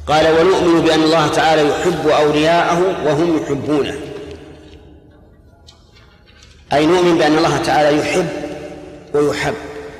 قال ونؤمن بأن الله تعالى يحب أولياءه وهم يحبونه، أي نؤمن بأن الله تعالى يحب ويحب،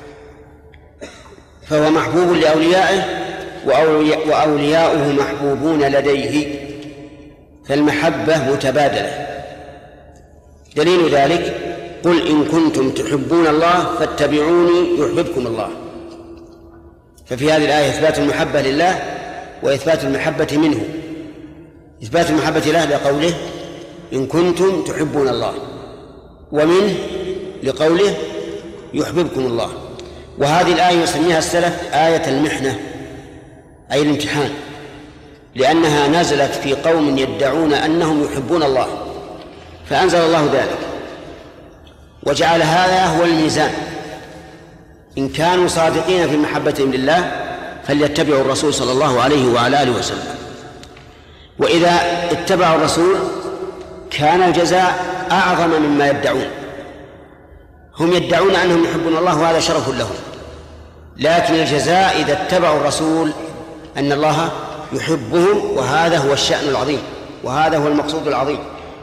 فهو محبوب لأوليائه وأولياؤه محبوبون لديه، فالمحبة متبادلة. دليل ذلك قل إن كنتم تحبون الله فاتبعوني يحببكم الله. ففي هذه الآية إثبات المحبة لله وإثبات المحبة منه. إثبات المحبة له لقوله إن كنتم تحبون الله، ومنه لقوله يحببكم الله. وهذه الآية يسميها السلف آية المحنة، أي الامتحان، لأنها نزلت في قوم يدعون أنهم يحبون الله، فأنزل الله ذلك وجعل هذا هو الميزان. إن كانوا صادقين في محبتهم لله فليتبعوا الرسول صلى الله عليه وعلى آله وسلم، وإذا اتبعوا الرسول كان الجزاء أعظم مما يدعون. هم يدعون أنهم يحبون الله وهذا شرف لهم، لكن الجزاء إذا اتبعوا الرسول أن الله يحبهم، وهذا هو الشأن العظيم، وهذا هو المقصود العظيم،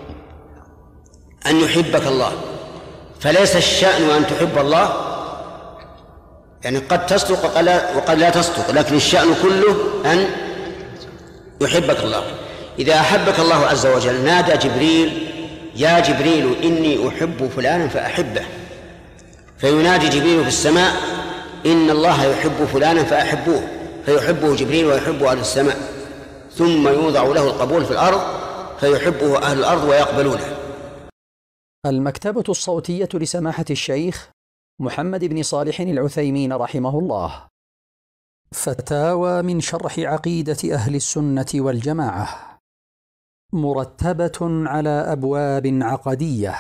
أن يحبك الله. فليس الشأن أن تحب الله، يعني قد تصدق وقد لا تصدق، لكن الشأن كله أن يحبك الله. إذا أحبك الله عز وجل نادى جبريل يا جبريل إني أحب فلانا فأحبه، فينادي جبريل في السماء إن الله يحب فلانا فأحبوه، فيحبه جبريل ويحبه أهل السماء، ثم يوضع له القبول في الأرض فيحبه أهل الأرض ويقبلونه. المكتبة الصوتية لسماحة الشيخ محمد بن صالح العثيمين رحمه الله. فتاوى من شرح عقيدة أهل السنة والجماعة، مرتبة على أبواب عقدية.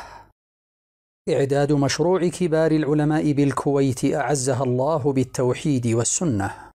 إعداد مشروع كبار العلماء بالكويت أعزها الله بالتوحيد والسنة.